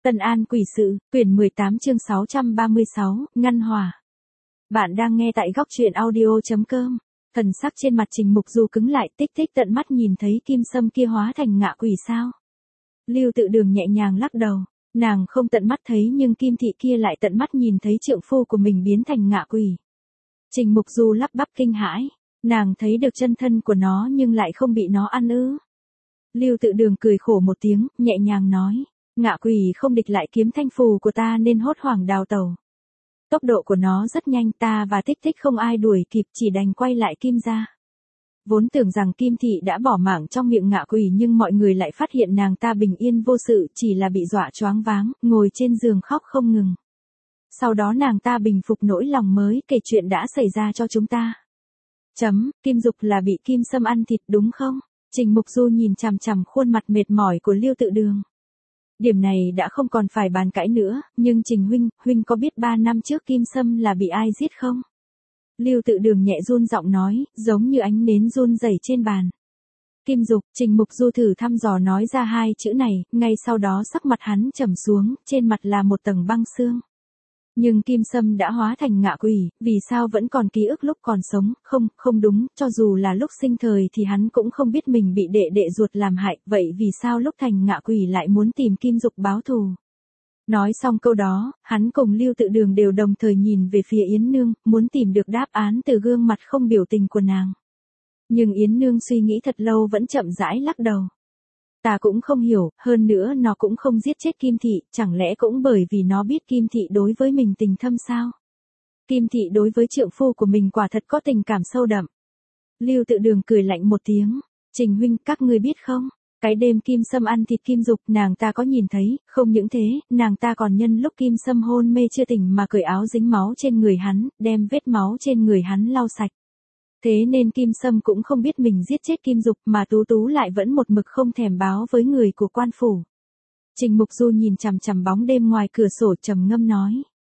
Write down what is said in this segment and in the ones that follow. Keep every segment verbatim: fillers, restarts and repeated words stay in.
Tân An quỷ sự, quyển mười tám chương sáu trăm ba mươi sáu, ngăn hỏa. Bạn đang nghe tại góc truyện audio.com. Thần sắc trên mặt Trình Mục Du cứng lại, tích tích tận mắt nhìn thấy kim sâm kia hóa thành ngạ quỷ sao. Lưu Tự Đường nhẹ nhàng lắc đầu, nàng không tận mắt thấy nhưng kim thị kia lại tận mắt nhìn thấy trượng phu của mình biến thành ngạ quỷ. Trình Mục Du lắp bắp kinh hãi, nàng thấy được chân thân của nó nhưng lại không bị nó ăn ư. Lưu Tự Đường cười khổ một tiếng, nhẹ nhàng nói. Ngạ quỷ không địch lại kiếm thanh phù của ta nên hốt hoảng đào tẩu. Tốc độ của nó rất nhanh, ta và Tích Tích không ai đuổi kịp, chỉ đành quay lại Kim gia. Vốn tưởng rằng Kim thị đã bỏ mạng trong miệng ngạ quỷ nhưng mọi người lại phát hiện nàng ta bình yên vô sự, chỉ là bị dọa choáng váng, ngồi trên giường khóc không ngừng. Sau đó nàng ta bình phục nỗi lòng mới kể chuyện đã xảy ra cho chúng ta. Chấm, Kim Dục là bị kim sâm ăn thịt đúng không? Trình Mục Du nhìn chằm chằm khuôn mặt mệt mỏi của Lưu Tự Đường. Điểm này đã không còn phải bàn cãi nữa, nhưng Trình huynh, huynh có biết ba năm trước kim sâm là bị ai giết không? Lưu Tự Đường nhẹ run giọng nói, giống như ánh nến run rẩy trên bàn. Kim Dục, Trình Mục Du thử thăm dò nói ra hai chữ này, ngay sau đó sắc mặt hắn trầm xuống, trên mặt là một tầng băng xương. Nhưng kim sâm đã hóa thành ngạ quỷ, vì sao vẫn còn ký ức lúc còn sống, không, không đúng, cho dù là lúc sinh thời thì hắn cũng không biết mình bị đệ đệ ruột làm hại, vậy vì sao lúc thành ngạ quỷ lại muốn tìm Kim Dục báo thù. Nói xong câu đó, hắn cùng Lưu Tự Đường đều đồng thời nhìn về phía Yến Nương, muốn tìm được đáp án từ gương mặt không biểu tình của nàng. Nhưng Yến Nương suy nghĩ thật lâu vẫn chậm rãi lắc đầu. Ta cũng không hiểu, hơn nữa nó cũng không giết chết Kim thị, chẳng lẽ cũng bởi vì nó biết Kim thị đối với mình tình thâm sao? Kim thị đối với trượng phu của mình quả thật có tình cảm sâu đậm. Lưu Tự Đường cười lạnh một tiếng, Trình huynh, các ngươi biết không? Cái đêm kim sâm ăn thịt Kim Dục nàng ta có nhìn thấy, không những thế, nàng ta còn nhân lúc kim sâm hôn mê chưa tỉnh mà cởi áo dính máu trên người hắn, đem vết máu trên người hắn lau sạch. Thế nên Kim Sâm cũng không biết mình giết chết Kim Dục mà Tú Tú lại vẫn một mực không thèm báo với người của quan phủ. Trình Mục Du nhìn chằm chằm bóng đêm ngoài cửa sổ trầm ngâm nói.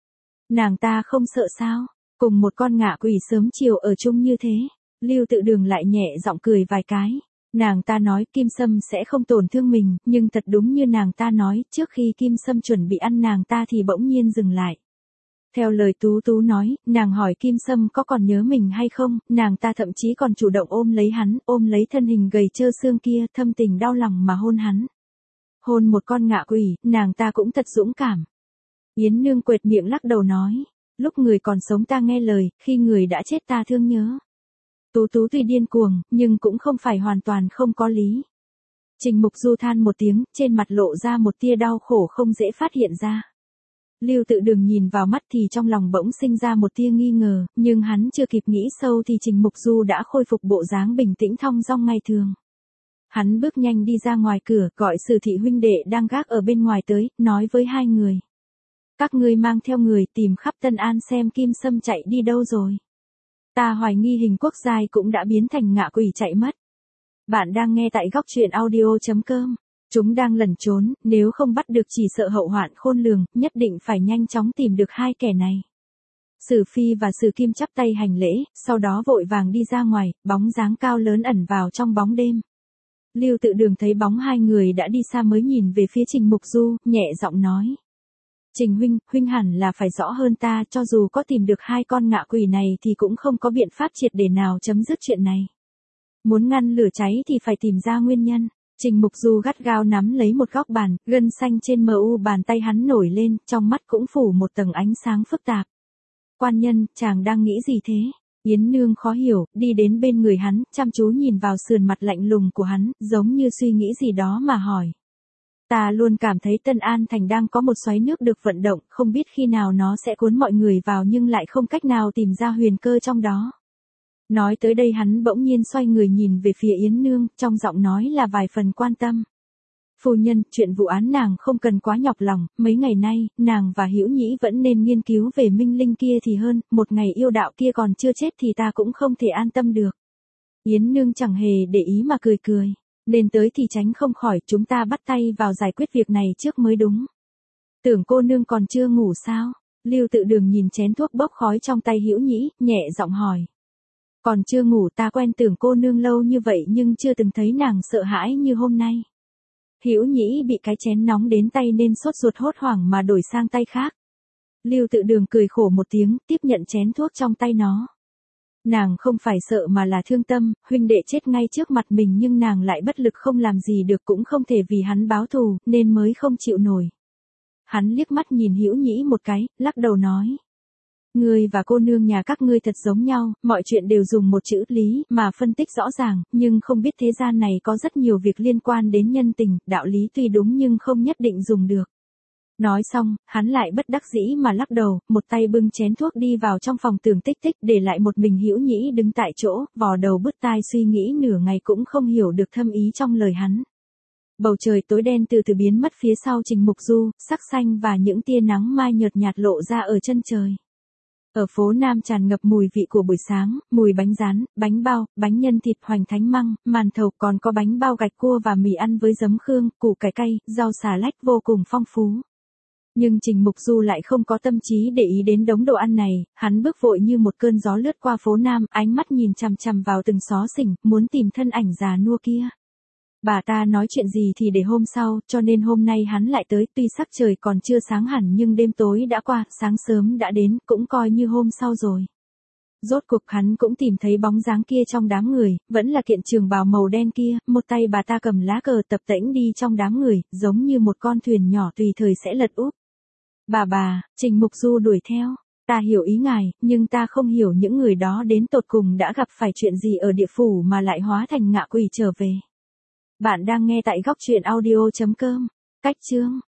Nàng ta không sợ sao, cùng một con ngạ quỷ sớm chiều ở chung như thế. Lưu Tự Đường lại nhẹ giọng cười vài cái. Nàng ta nói Kim Sâm sẽ không tổn thương mình, nhưng thật đúng như nàng ta nói, trước khi Kim Sâm chuẩn bị ăn nàng ta thì bỗng nhiên dừng lại. Theo lời Tú Tú nói, nàng hỏi Kim Sâm có còn nhớ mình hay không, nàng ta thậm chí còn chủ động ôm lấy hắn, ôm lấy thân hình gầy trơ xương kia, thâm tình đau lòng mà hôn hắn. Hôn một con ngạ quỷ, nàng ta cũng thật dũng cảm. Yến Nương quệt miệng lắc đầu nói, lúc người còn sống ta nghe lời, khi người đã chết ta thương nhớ. Tú Tú tuy điên cuồng, nhưng cũng không phải hoàn toàn không có lý. Trình Mục Du than một tiếng, trên mặt lộ ra một tia đau khổ không dễ phát hiện ra. Lưu Tự Đường nhìn vào mắt thì trong lòng bỗng sinh ra một tia nghi ngờ, nhưng hắn chưa kịp nghĩ sâu thì Trình Mục Du đã khôi phục bộ dáng bình tĩnh thong dong ngày thường. Hắn bước nhanh đi ra ngoài cửa, gọi Sử thị huynh đệ đang gác ở bên ngoài tới, nói với hai người. Các ngươi mang theo người tìm khắp Tân An xem Kim Sâm chạy đi đâu rồi. Ta hoài nghi Hình Quốc Giai cũng đã biến thành ngạ quỷ chạy mất. Bạn đang nghe tại góc truyện audio.com. Chúng đang lẩn trốn, nếu không bắt được chỉ sợ hậu hoạn khôn lường, nhất định phải nhanh chóng tìm được hai kẻ này. Sử Phi và Sử Kim chắp tay hành lễ, sau đó vội vàng đi ra ngoài, bóng dáng cao lớn ẩn vào trong bóng đêm. Lưu Tự Đường thấy bóng hai người đã đi xa mới nhìn về phía Trình Mục Du, nhẹ giọng nói. Trình huynh, huynh hẳn là phải rõ hơn ta, cho dù có tìm được hai con ngạ quỷ này thì cũng không có biện pháp triệt để nào chấm dứt chuyện này. Muốn ngăn lửa cháy thì phải tìm ra nguyên nhân. Trình Mục Du gắt gao nắm lấy một góc bàn, gân xanh trên mờ u bàn tay hắn nổi lên, trong mắt cũng phủ một tầng ánh sáng phức tạp. Quan nhân, chàng đang nghĩ gì thế? Yến Nương khó hiểu, đi đến bên người hắn, chăm chú nhìn vào sườn mặt lạnh lùng của hắn, giống như suy nghĩ gì đó mà hỏi. Ta luôn cảm thấy Tân An Thành đang có một xoáy nước được vận động, không biết khi nào nó sẽ cuốn mọi người vào nhưng lại không cách nào tìm ra huyền cơ trong đó. Nói tới đây hắn bỗng nhiên xoay người nhìn về phía Yến Nương, trong giọng nói là vài phần quan tâm. Phu nhân, chuyện vụ án nàng không cần quá nhọc lòng, mấy ngày nay, nàng và Hữu Nhĩ vẫn nên nghiên cứu về Minh Linh kia thì hơn, một ngày yêu đạo kia còn chưa chết thì ta cũng không thể an tâm được. Yến Nương chẳng hề để ý mà cười cười, nên tới thì tránh không khỏi, chúng ta bắt tay vào giải quyết việc này trước mới đúng. Tưởng cô nương còn chưa ngủ sao? Lưu Tự Đường nhìn chén thuốc bốc khói trong tay Hữu Nhĩ, nhẹ giọng hỏi. Còn chưa ngủ, ta quen Tưởng cô nương lâu như vậy nhưng chưa từng thấy nàng sợ hãi như hôm nay. Hữu Nhĩ bị cái chén nóng đến tay nên sốt ruột hốt hoảng mà đổi sang tay khác. Lưu Tự Đường cười khổ một tiếng, tiếp nhận chén thuốc trong tay nó. Nàng không phải sợ mà là thương tâm, huynh đệ chết ngay trước mặt mình nhưng nàng lại bất lực không làm gì được, cũng không thể vì hắn báo thù, nên mới không chịu nổi. Hắn liếc mắt nhìn Hữu Nhĩ một cái, lắc đầu nói. Ngươi và cô nương nhà các ngươi thật giống nhau, mọi chuyện đều dùng một chữ lý mà phân tích rõ ràng, nhưng không biết thế gian này có rất nhiều việc liên quan đến nhân tình, đạo lý tuy đúng nhưng không nhất định dùng được. Nói xong, hắn lại bất đắc dĩ mà lắc đầu, một tay bưng chén thuốc đi vào trong phòng Tưởng Tích Tích, để lại một mình Hữu Nhĩ đứng tại chỗ, vò đầu bứt tai suy nghĩ nửa ngày cũng không hiểu được thâm ý trong lời hắn. Bầu trời tối đen từ từ biến mất phía sau Trình Mục Du, sắc xanh và những tia nắng mai nhợt nhạt lộ ra ở chân trời. Ở phố Nam tràn ngập mùi vị của buổi sáng, mùi bánh rán, bánh bao, bánh nhân thịt hoành thánh măng, màn thầu, còn có bánh bao gạch cua và mì ăn với giấm khương, củ cải cay, rau xà lách vô cùng phong phú. Nhưng Trình Mục Du lại không có tâm trí để ý đến đống đồ ăn này, hắn bước vội như một cơn gió lướt qua phố Nam, ánh mắt nhìn chằm chằm vào từng xó xỉnh, muốn tìm thân ảnh già nua kia. Bà ta nói chuyện gì thì để hôm sau, cho nên hôm nay hắn lại tới, tuy sắc trời còn chưa sáng hẳn nhưng đêm tối đã qua, sáng sớm đã đến, cũng coi như hôm sau rồi. Rốt cuộc hắn cũng tìm thấy bóng dáng kia trong đám người, vẫn là kiện trường bào màu đen kia, một tay bà ta cầm lá cờ tập tễnh đi trong đám người, giống như một con thuyền nhỏ tùy thời sẽ lật úp. Bà bà, Trình Mục Du đuổi theo, ta hiểu ý ngài, nhưng ta không hiểu những người đó đến tột cùng đã gặp phải chuyện gì ở địa phủ mà lại hóa thành ngạ quỷ trở về. Bạn đang nghe tại góc truyện audio chấm com. Cách chương